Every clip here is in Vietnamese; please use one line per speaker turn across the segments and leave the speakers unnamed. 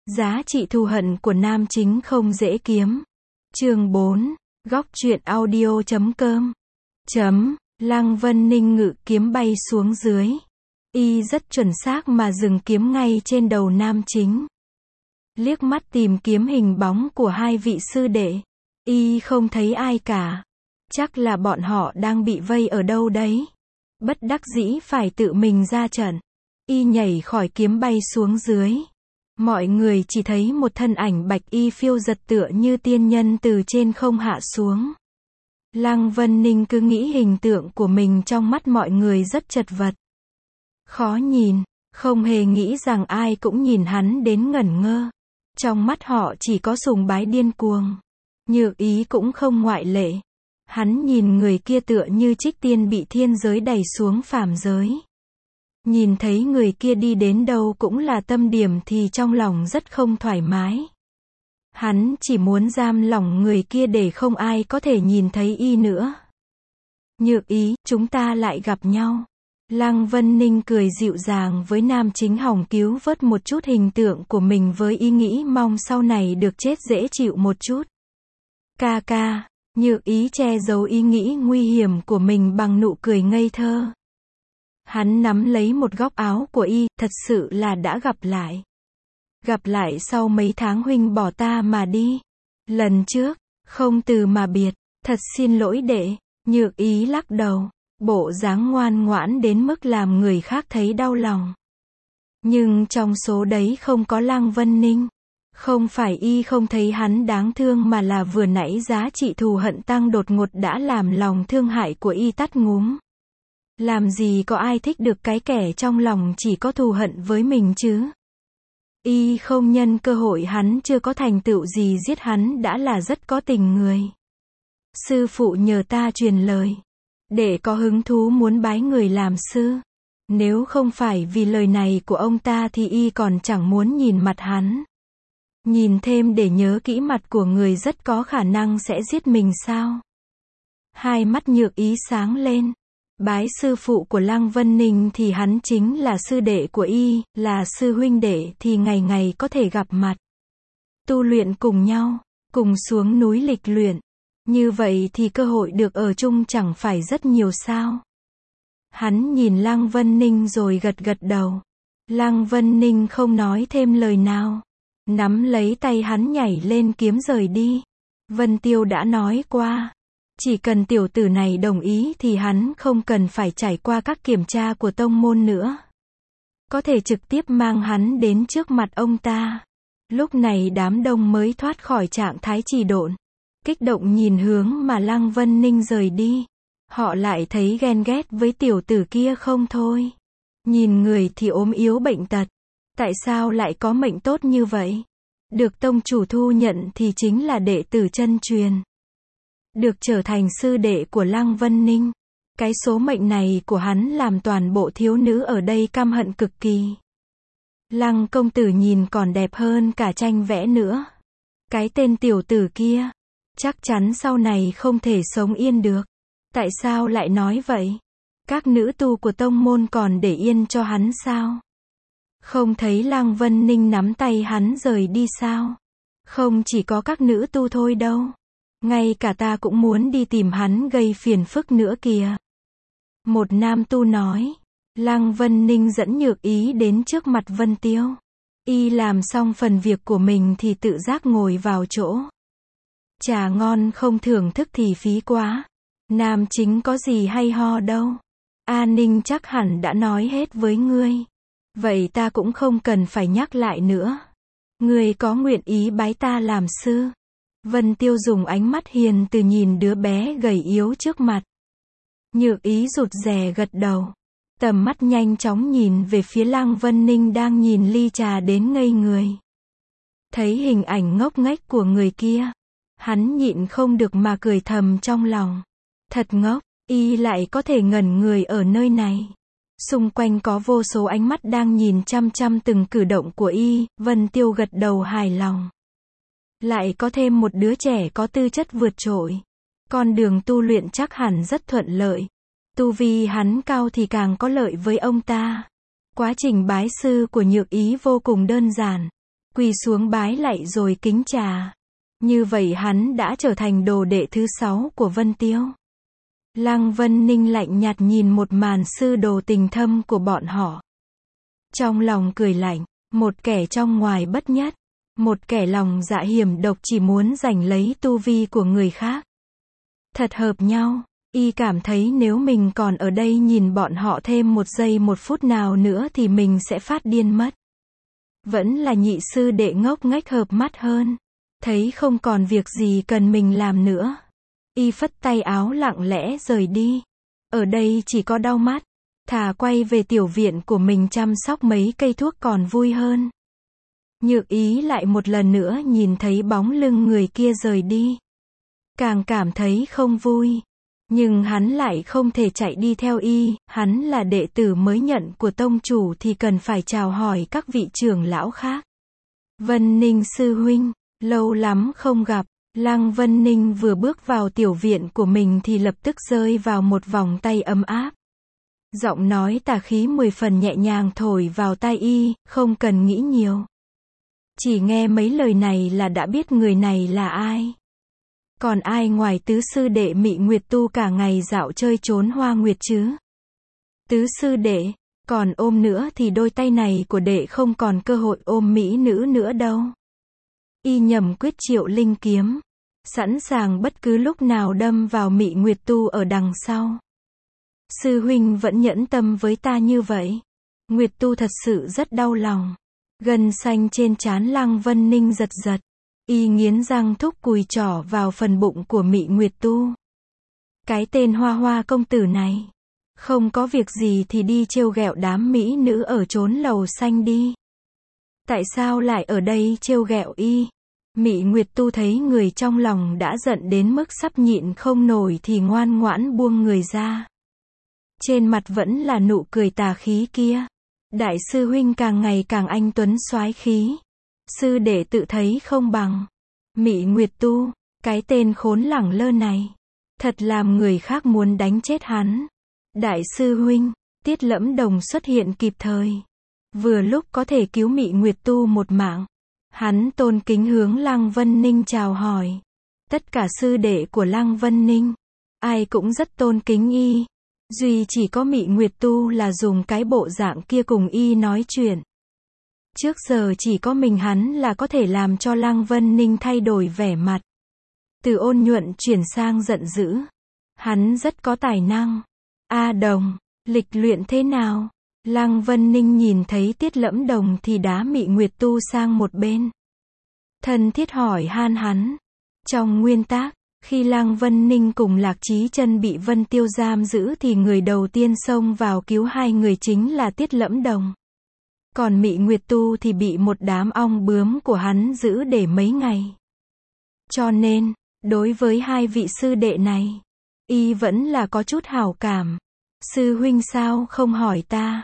Giá trị thù hận của nam chính không dễ kiếm. Chương 4. Góc truyện audio.com. Lăng Vân Ninh ngự kiếm bay xuống dưới. Y rất chuẩn xác mà dừng kiếm ngay trên đầu nam chính. Liếc mắt tìm kiếm hình bóng của hai vị sư đệ. Y không thấy ai cả. Chắc là bọn họ đang bị vây ở đâu đấy. Bất đắc dĩ phải tự mình ra trận. Y nhảy khỏi kiếm bay xuống dưới. Mọi người chỉ thấy một thân ảnh bạch y phiêu giật tựa như tiên nhân từ trên không hạ xuống. Lăng Vân Ninh cứ nghĩ hình tượng của mình trong mắt mọi người rất chật vật. Khó nhìn, không hề nghĩ rằng ai cũng nhìn hắn đến ngẩn ngơ. Trong mắt họ chỉ có sùng bái điên cuồng. Nhược Ý cũng không ngoại lệ. Hắn nhìn người kia tựa như trích tiên bị thiên giới đẩy xuống phàm giới. Nhìn thấy người kia đi đến đâu cũng là tâm điểm thì trong lòng rất không thoải mái. Hắn chỉ muốn giam lỏng người kia để không ai có thể nhìn thấy y nữa. Nhược Ý, chúng ta lại gặp nhau. Lăng Vân Ninh cười dịu dàng với nam chính hỏng cứu vớt một chút hình tượng của mình với ý nghĩ mong sau này được chết dễ chịu một chút. Ca ca, Nhược Ý che giấu ý nghĩ nguy hiểm của mình bằng nụ cười ngây thơ. Hắn nắm lấy một góc áo của y, thật sự là đã gặp lại. Gặp lại sau mấy tháng huynh bỏ ta mà đi. Lần trước, không từ mà biệt, thật xin lỗi đệ. Nhược Ý lắc đầu, bộ dáng ngoan ngoãn đến mức làm người khác thấy đau lòng. Nhưng trong số đấy không có Lăng Vân Ninh. Không phải y không thấy hắn đáng thương mà là vừa nãy giá trị thù hận tăng đột ngột đã làm lòng thương hại của y tắt ngúm. Làm gì có ai thích được cái kẻ trong lòng chỉ có thù hận với mình chứ? Y không nhân cơ hội hắn chưa có thành tựu gì giết hắn đã là rất có tình người. Sư phụ nhờ ta truyền lời. Để có hứng thú muốn bái người làm sư. Nếu không phải vì lời này của ông ta thì y còn chẳng muốn nhìn mặt hắn. Nhìn thêm để nhớ kỹ mặt của người rất có khả năng sẽ giết mình sao? Hai mắt Nhược Ý sáng lên. Bái sư phụ của Lăng Vân Ninh thì hắn chính là sư đệ của y, là sư huynh đệ thì ngày ngày có thể gặp mặt. Tu luyện cùng nhau, cùng xuống núi lịch luyện. Như vậy thì cơ hội được ở chung chẳng phải rất nhiều sao? Hắn nhìn Lăng Vân Ninh rồi gật gật đầu. Lăng Vân Ninh không nói thêm lời nào. Nắm lấy tay hắn nhảy lên kiếm rời đi. Vân Tiêu đã nói qua. Chỉ cần tiểu tử này đồng ý thì hắn không cần phải trải qua các kiểm tra của tông môn nữa. Có thể trực tiếp mang hắn đến trước mặt ông ta. Lúc này đám đông mới thoát khỏi trạng thái trì độn. Kích động nhìn hướng mà Lăng Vân Ninh rời đi. Họ lại thấy ghen ghét với tiểu tử kia không thôi. Nhìn người thì ốm yếu bệnh tật. Tại sao lại có mệnh tốt như vậy? Được tông chủ thu nhận thì chính là đệ tử chân truyền. Được trở thành sư đệ của Lăng Vân Ninh. Cái số mệnh này của hắn làm toàn bộ thiếu nữ ở đây căm hận cực kỳ. Lăng công tử nhìn còn đẹp hơn cả tranh vẽ nữa. Cái tên tiểu tử kia, chắc chắn sau này không thể sống yên được. Tại sao lại nói vậy? Các nữ tu của tông môn còn để yên cho hắn sao? Không thấy Lăng Vân Ninh nắm tay hắn rời đi sao? Không chỉ có các nữ tu thôi đâu. Ngay cả ta cũng muốn đi tìm hắn gây phiền phức nữa kìa. Một nam tu nói. Lăng Vân Ninh dẫn Nhược Ý đến trước mặt Vân Tiêu. Y làm xong phần việc của mình thì tự giác ngồi vào chỗ. Trà ngon không thưởng thức thì phí quá. Nam chính có gì hay ho đâu. A Ninh chắc hẳn đã nói hết với ngươi. Vậy ta cũng không cần phải nhắc lại nữa. Ngươi có nguyện ý bái ta làm sư? Vân Tiêu dùng ánh mắt hiền từ nhìn đứa bé gầy yếu trước mặt. Nhược Ý rụt rè gật đầu. Tầm mắt nhanh chóng nhìn về phía Lăng Vân Ninh đang nhìn ly trà đến ngây người. Thấy hình ảnh ngốc nghếch của người kia. Hắn nhịn không được mà cười thầm trong lòng. Thật ngốc, y lại có thể ngẩn người ở nơi này. Xung quanh có vô số ánh mắt đang nhìn chăm chăm từng cử động của y, Vân Tiêu gật đầu hài lòng. Lại có thêm một đứa trẻ có tư chất vượt trội. Con đường tu luyện chắc hẳn rất thuận lợi. Tu vi hắn cao thì càng có lợi với ông ta. Quá trình bái sư của Nhược Ý vô cùng đơn giản. quỳ xuống bái lạy rồi kính trà. Như vậy hắn đã trở thành đồ đệ thứ 6 của Vân Tiêu. Lăng Vân Ninh lạnh nhạt nhìn một màn sư đồ tình thâm của bọn họ. Trong lòng cười lạnh, một kẻ trong ngoài bất nhất, một kẻ lòng dạ hiểm độc chỉ muốn giành lấy tu vi của người khác. Thật hợp nhau, y cảm thấy nếu mình còn ở đây nhìn bọn họ thêm 1 giây 1 phút nào nữa thì mình sẽ phát điên mất. Vẫn là nhị sư đệ ngốc nghếch hợp mắt hơn. Thấy không còn việc gì cần mình làm nữa. Y phất tay áo lặng lẽ rời đi. Ở đây chỉ có đau mắt. Thà quay về tiểu viện của mình chăm sóc mấy cây thuốc còn vui hơn. Nhược Ý lại một lần nữa nhìn thấy bóng lưng người kia rời đi. Càng cảm thấy không vui. Nhưng hắn lại không thể chạy đi theo y, hắn là đệ tử mới nhận của tông chủ thì cần phải chào hỏi các vị trưởng lão khác. Vân Ninh sư huynh, lâu lắm không gặp. Lăng Vân Ninh vừa bước vào tiểu viện của mình thì lập tức rơi vào một vòng tay ấm áp. Giọng nói tà khí 10 phần nhẹ nhàng thổi vào tai y, không cần nghĩ nhiều. Chỉ nghe mấy lời này là đã biết người này là ai. Còn ai ngoài tứ sư đệ Mị Nguyệt Tu cả ngày dạo chơi trốn Hoa Nguyệt chứ? Tứ sư đệ, còn ôm nữa thì đôi tay này của đệ không còn cơ hội ôm mỹ nữ nữa đâu. Y nhầm quyết Triệu Linh kiếm, sẵn sàng bất cứ lúc nào đâm vào Mị Nguyệt Tu ở đằng sau. Sư huynh vẫn nhẫn tâm với ta như vậy. Nguyệt Tu thật sự rất đau lòng. Gân xanh trên trán Lăng Vân Ninh giật giật. Y nghiến răng thúc cùi trỏ vào phần bụng của Mị Nguyệt Tu. Cái tên Hoa Hoa công tử này, không có việc gì thì đi trêu ghẹo đám mỹ nữ ở chốn lầu xanh đi. Tại sao lại ở đây trêu ghẹo y? Mị Nguyệt Tu thấy người trong lòng đã giận đến mức sắp nhịn không nổi thì ngoan ngoãn buông người ra. Trên mặt vẫn là nụ cười tà khí kia. Đại sư huynh càng ngày càng anh tuấn soái khí. Sư đệ tự thấy không bằng. Mị Nguyệt Tu, cái tên khốn lẳng lơ này, thật làm người khác muốn đánh chết hắn. Đại sư huynh, Tiết Lẫm Đồng xuất hiện kịp thời. Vừa lúc có thể cứu Mị Nguyệt Tu một mạng. Hắn tôn kính hướng Lăng Vân Ninh chào hỏi. Tất cả sư đệ của Lăng Vân Ninh, ai cũng rất tôn kính y. Duy chỉ có Mị Nguyệt Tu là dùng cái bộ dạng kia cùng y nói chuyện. Trước giờ chỉ có mình hắn là có thể làm cho Lăng Vân Ninh thay đổi vẻ mặt. Từ ôn nhuận chuyển sang giận dữ. Hắn rất có tài năng. A Đồng, lịch luyện thế nào? Lăng Vân Ninh nhìn thấy Tiết Lẫm Đồng thì đá Mị Nguyệt Tu sang một bên. Thân thiết hỏi han hắn. Trong nguyên tắc, khi Lăng Vân Ninh cùng Lạc Chí Chân bị Vân Tiêu giam giữ thì người đầu tiên xông vào cứu hai người chính là Tiết Lẫm Đồng. Còn Mị Nguyệt Tu thì bị một đám ong bướm của hắn giữ để mấy ngày. Cho nên, đối với hai vị sư đệ này, y vẫn là có chút hảo cảm. Sư huynh sao không hỏi ta?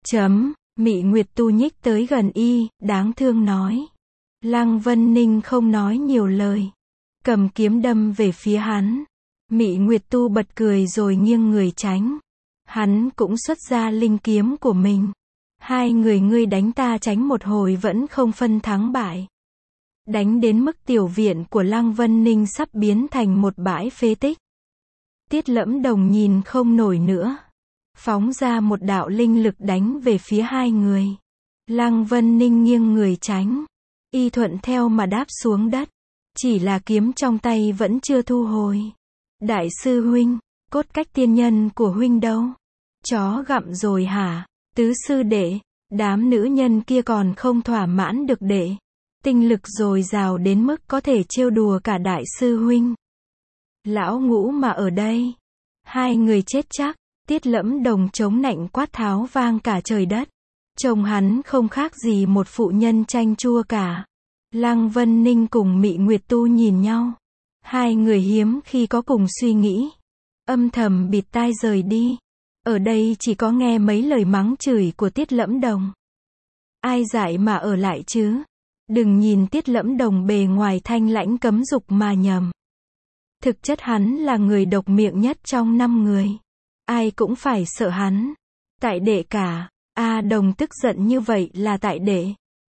Mị Nguyệt Tu nhích tới gần y, đáng thương nói. Lăng Vân Ninh không nói nhiều lời. Cầm kiếm đâm về phía hắn. Mị Nguyệt Tu bật cười rồi nghiêng người tránh. Hắn cũng xuất ra linh kiếm của mình. Hai người ngươi đánh ta tránh một hồi vẫn không phân thắng bại. Đánh đến mức tiểu viện của Lăng Vân Ninh sắp biến thành một bãi phế tích. Tiết Lẫm Đồng nhìn không nổi nữa. Phóng ra một đạo linh lực đánh về phía hai người. Lăng Vân Ninh nghiêng người tránh. Y thuận theo mà đáp xuống đất. Chỉ là kiếm trong tay vẫn chưa thu hồi. Đại sư huynh, cốt cách tiên nhân của huynh đâu? Chó gặm rồi hả? Tứ sư đệ, đám nữ nhân kia còn không thỏa mãn được đệ. Tinh lực dồi dào đến mức có thể trêu đùa cả đại sư huynh. Lão Ngũ mà ở đây, hai người chết chắc. Tiết Lẫm Đồng chống nạnh quát tháo vang cả trời đất. Trông hắn không khác gì một phụ nhân chanh chua cả. Lăng Vân Ninh cùng Mị Nguyệt Tu nhìn nhau. Hai người hiếm khi có cùng suy nghĩ. Âm thầm bịt tai rời đi. Ở đây chỉ có nghe mấy lời mắng chửi của Tiết Lẫm Đồng. Ai dại mà ở lại chứ? Đừng nhìn Tiết Lẫm Đồng bề ngoài thanh lãnh cấm dục mà nhầm. Thực chất hắn là người độc miệng nhất trong 5 người. Ai cũng phải sợ hắn. Tại đệ cả. A Đồng tức giận như vậy là tại đệ.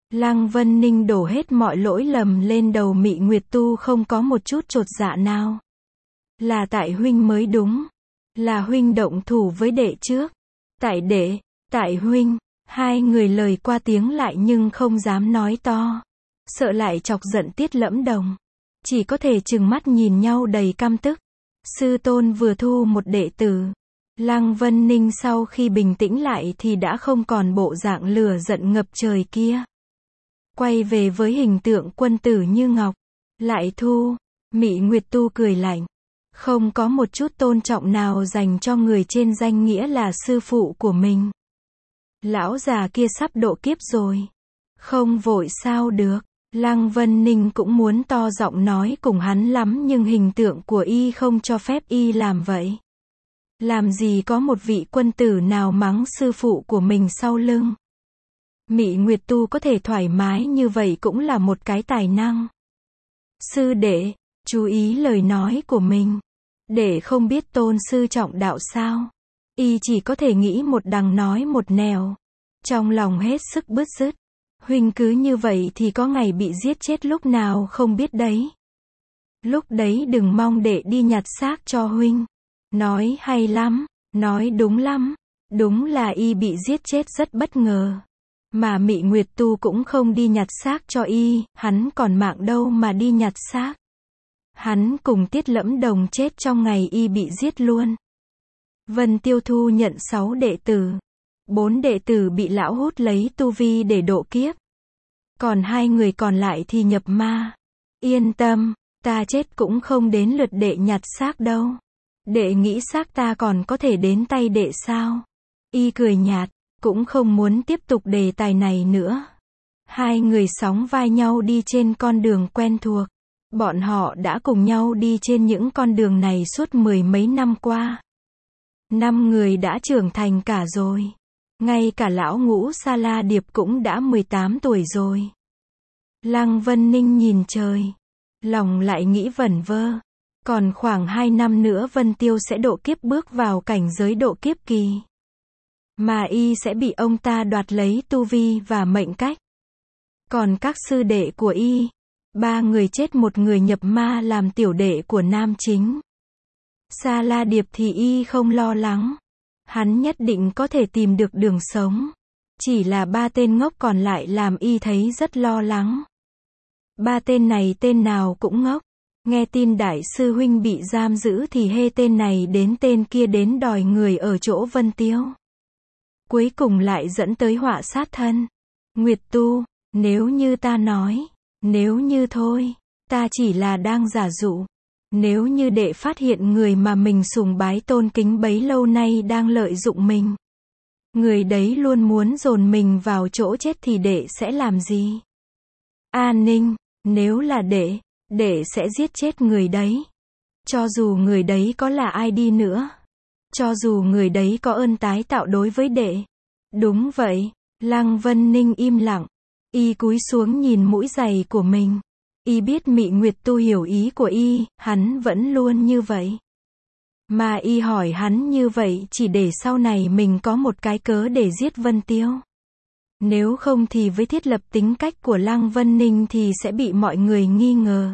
Lăng Vân Ninh đổ hết mọi lỗi lầm lên đầu Mị Nguyệt Tu, không có một chút chột dạ nào. Là tại huynh mới đúng. Là huynh động thủ với đệ trước. Tại đệ, tại huynh. Hai người lời qua tiếng lại nhưng không dám nói to. Sợ lại chọc giận Tiết Lẫm Đồng. Chỉ có thể trừng mắt nhìn nhau đầy căm tức. Sư tôn vừa thu một đệ tử. Lăng Vân Ninh sau khi bình tĩnh lại thì đã không còn bộ dạng lửa giận ngập trời kia. Quay về với hình tượng quân tử như ngọc. Lại thu. Mị Nguyệt Tu cười lạnh. Không có một chút tôn trọng nào dành cho người trên danh nghĩa là sư phụ của mình. Lão già kia sắp độ kiếp rồi. Không vội sao được. Lăng Vân Ninh cũng muốn to giọng nói cùng hắn lắm, nhưng hình tượng của y không cho phép y làm vậy. Làm gì có một vị quân tử nào mắng sư phụ của mình sau lưng. Mị Nguyệt Tu có thể thoải mái như vậy cũng là một cái tài năng. Sư đệ, chú ý lời nói của mình. Đệ không biết tôn sư trọng đạo sao? Y chỉ có thể nghĩ một đằng nói một nẻo. Trong lòng hết sức bứt rứt. Huynh cứ như vậy thì có ngày bị giết chết lúc nào không biết đấy. Lúc đấy đừng mong đệ đi nhặt xác cho huynh. Nói hay lắm, nói đúng lắm. Đúng là y bị giết chết rất bất ngờ. Mà Mị Nguyệt Tu cũng không đi nhặt xác cho y, hắn còn mạng đâu mà đi nhặt xác. Hắn cùng Tiết Lẫm Đồng chết trong ngày y bị giết luôn. Vân Tiêu Thu nhận 6 đệ tử. 4 đệ tử bị lão hút lấy tu vi để độ kiếp. Còn 2 người còn lại thì nhập ma. Yên tâm, ta chết cũng không đến lượt đệ nhặt xác đâu. Đệ nghĩ xác ta còn có thể đến tay đệ sao? Y cười nhạt, cũng không muốn tiếp tục đề tài này nữa. Hai người sóng vai nhau đi trên con đường quen thuộc. Bọn họ đã cùng nhau đi trên những con đường này suốt 10 mấy năm qua. 5 người đã trưởng thành cả rồi. Ngay cả lão Ngũ Sa La Điệp cũng đã 18 tuổi rồi. Lăng Vân Ninh nhìn trời. Lòng lại nghĩ vẩn vơ. Còn khoảng 2 năm nữa Vân Tiêu sẽ độ kiếp bước vào cảnh giới độ kiếp kỳ. Mà y sẽ bị ông ta đoạt lấy tu vi và mệnh cách. Còn các sư đệ của y, 3 người chết, 1 người nhập ma làm tiểu đệ của nam chính. Sa La Điệp thì y không lo lắng. Hắn nhất định có thể tìm được đường sống. Chỉ là 3 tên ngốc còn lại làm y thấy rất lo lắng. 3 tên này tên nào cũng ngốc. Nghe tin đại sư huynh bị giam giữ thì hê tên này đến tên kia đến đòi người ở chỗ Vân Tiêu. Cuối cùng lại dẫn tới họa sát thân. Nguyệt Tu, nếu như ta nói, nếu như thôi, ta chỉ là đang giả dụ. Nếu như đệ phát hiện người mà mình sùng bái tôn kính bấy lâu nay đang lợi dụng mình. Người đấy luôn muốn dồn mình vào chỗ chết thì đệ sẽ làm gì? An Ninh, nếu là đệ sẽ giết chết người đấy. Cho dù người đấy có là ai đi nữa. Cho dù người đấy có ơn tái tạo đối với đệ. Đúng vậy, Lăng Vân Ninh im lặng. Y cúi xuống nhìn mũi giày của mình. Y biết Mị Nguyệt Tu hiểu ý của y, hắn vẫn luôn như vậy. Mà y hỏi hắn như vậy chỉ để sau này mình có một cái cớ để giết Vân Tiêu. Nếu không thì với thiết lập tính cách của Lăng Vân Ninh thì sẽ bị mọi người nghi ngờ.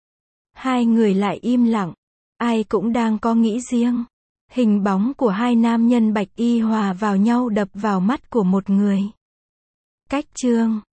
Hai người lại im lặng. Ai cũng đang có nghĩ riêng. Hình bóng của hai nam nhân bạch y hòa vào nhau đập vào mắt của một người. Cách chương